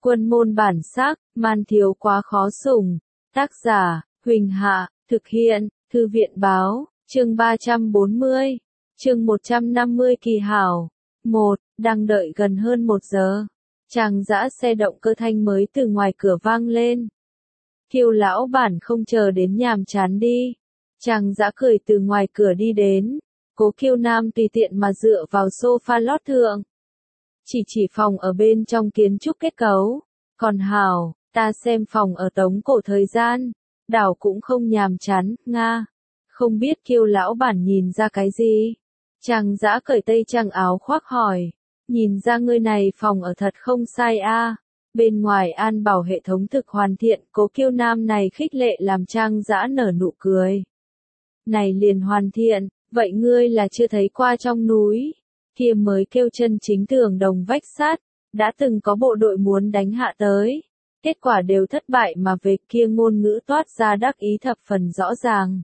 Quân môn bản sắc, man thiếu quá khó sủng. Tác giả, Huỳnh Hạ, thực hiện, Thư viện báo, chương 340, chương 150 kỳ hảo. 1. Đang đợi gần hơn 1 giờ. Chàng dã xe động cơ thanh mới từ ngoài cửa vang lên. Kiều lão bản không chờ đến nhàm chán đi. Chàng dã cười từ ngoài cửa đi đến. Cố Kiêu Nam tùy tiện mà dựa vào sofa lót thượng. Chỉ phòng ở bên trong kiến trúc kết cấu. Còn hảo, ta xem phòng ở Tống Cổ thời gian. Đảo cũng không nhàm chán, nga. Không biết Kiêu lão bản nhìn ra cái gì. Chàng dã cởi tây trang áo khoác hỏi. Nhìn ra ngươi này phòng ở thật không sai a. Bên ngoài an bảo hệ thống thực hoàn thiện, Cố Kiêu Nam này khích lệ làm Trang dã nở nụ cười. Này liền hoàn thiện, vậy ngươi là chưa thấy qua trong núi. Kia mới kêu chân chính tường đồng vách sắt, đã từng có bộ đội muốn đánh hạ tới. Kết quả đều thất bại mà về kia ngôn ngữ toát ra đắc ý thập phần rõ ràng.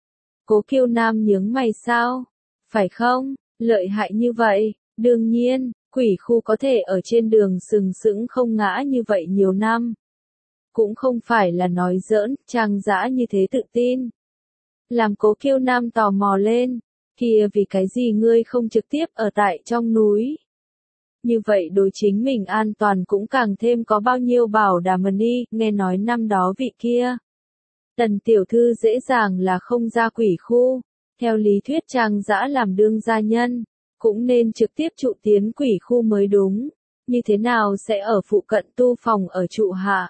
Cố Kiêu Nam nhướng mày sao? Phải không? Lợi hại như vậy, đương nhiên. Quỷ khu có thể ở trên đường sừng sững không ngã như vậy nhiều năm. Cũng không phải là nói giỡn, Trang dã như thế tự tin. Làm Cố Kiêu Nam tò mò lên, kia vì cái gì ngươi không trực tiếp ở tại trong núi. Như vậy đối chính mình an toàn cũng càng thêm có bao nhiêu bảo đảm đi, nghe nói năm đó vị kia. Tần tiểu thư dễ dàng là không ra quỷ khu, theo lý thuyết Trang dã làm đương gia nhân. Cũng nên trực tiếp trụ tiến quỷ khu mới đúng, như thế nào sẽ ở phụ cận tu phòng ở trụ hạ.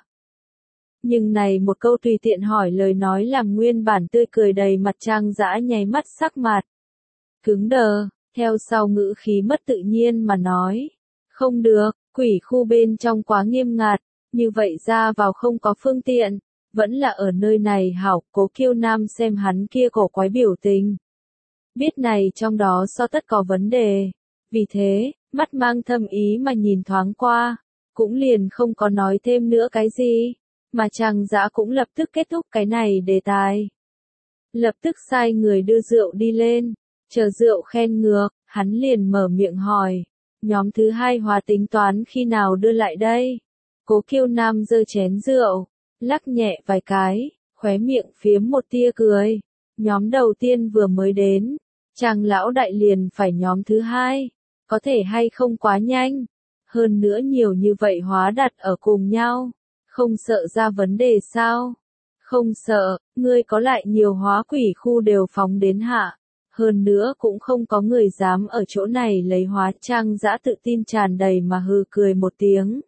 Nhưng này một câu tùy tiện hỏi lời nói làm nguyên bản tươi cười đầy mặt Trang dã nháy mắt sắc mặt. Cứng đờ, theo sau ngữ khí mất tự nhiên mà nói. Không được, quỷ khu bên trong quá nghiêm ngặt, như vậy ra vào không có phương tiện, vẫn là ở nơi này hảo. Cố Kiêu Nam xem hắn kia cổ quái biểu tình. Biết này trong đó so tất có vấn đề. Vì thế, mắt mang thâm ý mà nhìn thoáng qua, cũng liền không có nói thêm nữa cái gì, mà Trang dã cũng lập tức kết thúc cái này đề tài. Lập tức sai người đưa rượu đi lên, chờ rượu khen ngược, hắn liền mở miệng hỏi, nhóm thứ hai hòa tính toán khi nào đưa lại đây. Cố Kiêu Nam giơ chén rượu, lắc nhẹ vài cái, khóe miệng phiếm một tia cười. Nhóm đầu tiên vừa mới đến. Trang lão đại liền phải nhóm thứ hai, có thể hay không quá nhanh, hơn nữa nhiều như vậy hóa đặt ở cùng nhau, không sợ ra vấn đề sao? Không sợ, ngươi có lại nhiều hóa quỷ khu đều phóng đến hạ, hơn nữa cũng không có người dám ở chỗ này lấy hóa. Trang dã tự tin tràn đầy mà hừ cười một tiếng.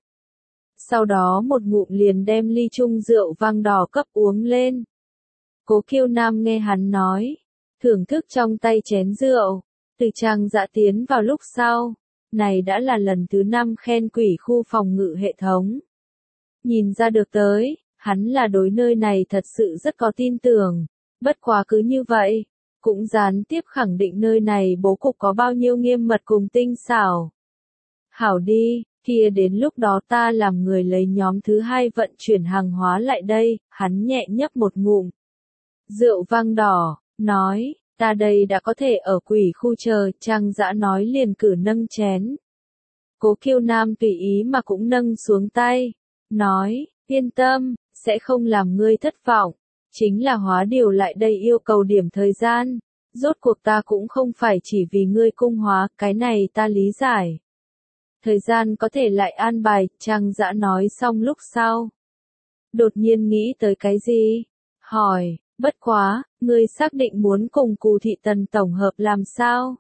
Sau đó một ngụm liền đem ly chung rượu vang đỏ cấp uống lên. Cố Kiêu Nam nghe hắn nói. Thưởng thức trong tay chén rượu, từ Trang dã tiến vào lúc sau, này đã là lần thứ 5 khen quỷ khu phòng ngự hệ thống. Nhìn ra được tới, hắn là đối nơi này thật sự rất có tin tưởng, bất quá cứ như vậy, cũng gián tiếp khẳng định nơi này bố cục có bao nhiêu nghiêm mật cùng tinh xảo. Hảo đi, kia đến lúc đó ta làm người lấy nhóm thứ hai vận chuyển hàng hóa lại đây, hắn nhẹ nhấp một ngụm. Rượu vang đỏ. Nói, ta đây đã có thể ở quỷ khu chờ. Trang dã nói liền cử nâng chén. Cố Kiêu Nam tùy ý mà cũng nâng xuống tay. Nói, yên tâm, sẽ không làm ngươi thất vọng. Chính là hóa điều lại đây yêu cầu điểm thời gian. Rốt cuộc ta cũng không phải chỉ vì ngươi cung hóa, cái này ta lý giải. Thời gian có thể lại an bài, Trang dã nói xong lúc sau. Đột nhiên nghĩ tới cái gì? Hỏi. Bất quá, ngươi xác định muốn cùng Cù Thị Tần tổng hợp làm sao?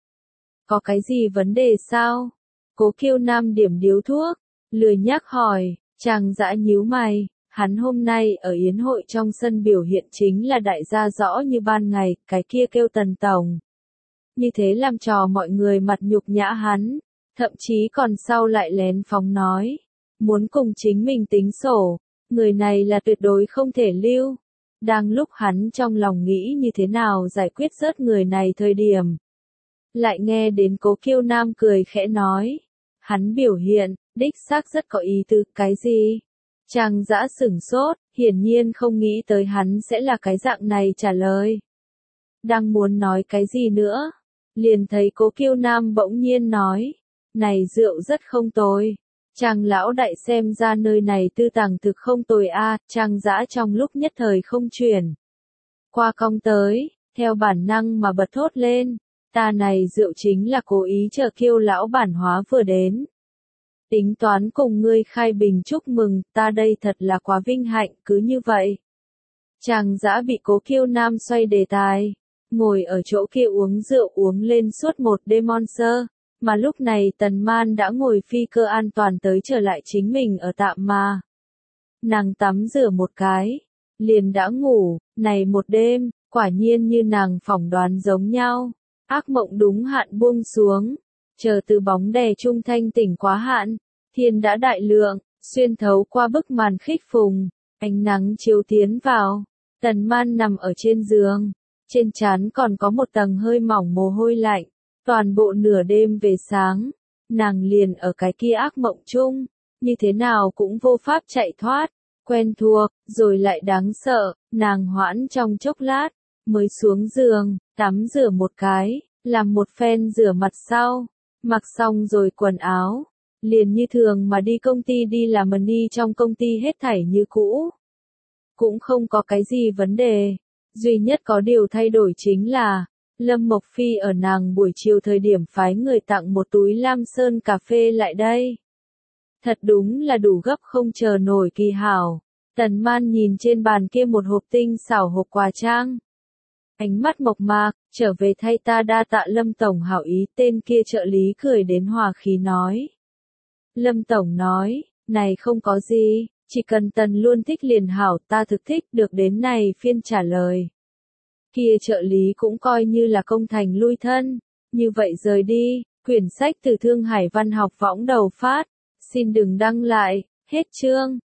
Có cái gì vấn đề sao? Cố Kiêu Nam điểm điếu thuốc, lười nhác hỏi. Trang dã nhíu mày, hắn hôm nay ở yến hội trong sân biểu hiện chính là đại gia rõ như ban ngày, cái kia kêu Tần tổng. Như thế làm trò mọi người mặt nhục nhã hắn, thậm chí còn sau lại lén phóng nói, muốn cùng chính mình tính sổ, người này là tuyệt đối không thể lưu. Đang lúc hắn trong lòng nghĩ như thế nào giải quyết rớt người này thời điểm. Lại nghe đến Cố Kiêu Nam cười khẽ nói. Hắn biểu hiện, đích xác rất có ý tứ, cái gì? Trang dã sửng sốt, hiển nhiên không nghĩ tới hắn sẽ là cái dạng này trả lời. Đang muốn nói cái gì nữa? Liền thấy Cố Kiêu Nam bỗng nhiên nói. Này rượu rất không tồi. Trang lão đại xem ra nơi này tư tàng thực không tồi a, Trang Dã trong lúc nhất thời không chuyển qua cong tới, theo bản năng mà bật thốt lên, ta này rượu chính là cố ý chờ Kiêu lão bản hóa vừa đến. Tính toán cùng ngươi khai bình chúc mừng, ta đây thật là quá vinh hạnh, cứ như vậy. Trang Dã bị Cố Kiêu Nam xoay đề tài, ngồi ở chỗ kia uống rượu uống lên suốt một đêm Monster, mà lúc này Tần Man đã ngồi phi cơ an toàn tới trở lại chính mình ở tạm mà. Nàng tắm rửa một cái, liền đã ngủ, này một đêm, quả nhiên như nàng phỏng đoán giống nhau, ác mộng đúng hạn buông xuống, chờ từ bóng đè trung thanh tỉnh quá hạn, thiên đã đại lượng, xuyên thấu qua bức màn khích phùng, ánh nắng chiếu tiến vào, Tần Man nằm ở trên giường, trên trán còn có một tầng hơi mỏng mồ hôi lạnh, toàn bộ nửa đêm về sáng, nàng liền ở cái kia ác mộng chung, như thế nào cũng vô pháp chạy thoát, quen thuộc, rồi lại đáng sợ, nàng hoãn trong chốc lát, mới xuống giường, tắm rửa một cái, làm một phen rửa mặt sau, mặc xong rồi quần áo, liền như thường mà đi công ty đi làm money trong công ty hết thảy như cũ. Cũng không có cái gì vấn đề, duy nhất có điều thay đổi chính là, Lâm Mộc Phi ở nàng buổi chiều thời điểm phái người tặng một túi Lam Sơn cà phê lại đây. Thật đúng là đủ gấp không chờ nổi kỳ hảo. Tần Man nhìn trên bàn kia một hộp tinh xảo hộp quà trang. Ánh mắt mộc mạc, trở về thay ta đa tạ Lâm Tổng hảo ý, tên kia trợ lý cười đến hòa khí nói. Lâm Tổng nói, này không có gì, chỉ cần Tần luôn thích liền hảo, ta thực thích, được đến này phiên trả lời. Kia trợ lý cũng coi như là công thành lui thân, như vậy rời đi, quyển sách từ Thương Hải Văn học võng đầu phát, xin đừng đăng lại, hết chương.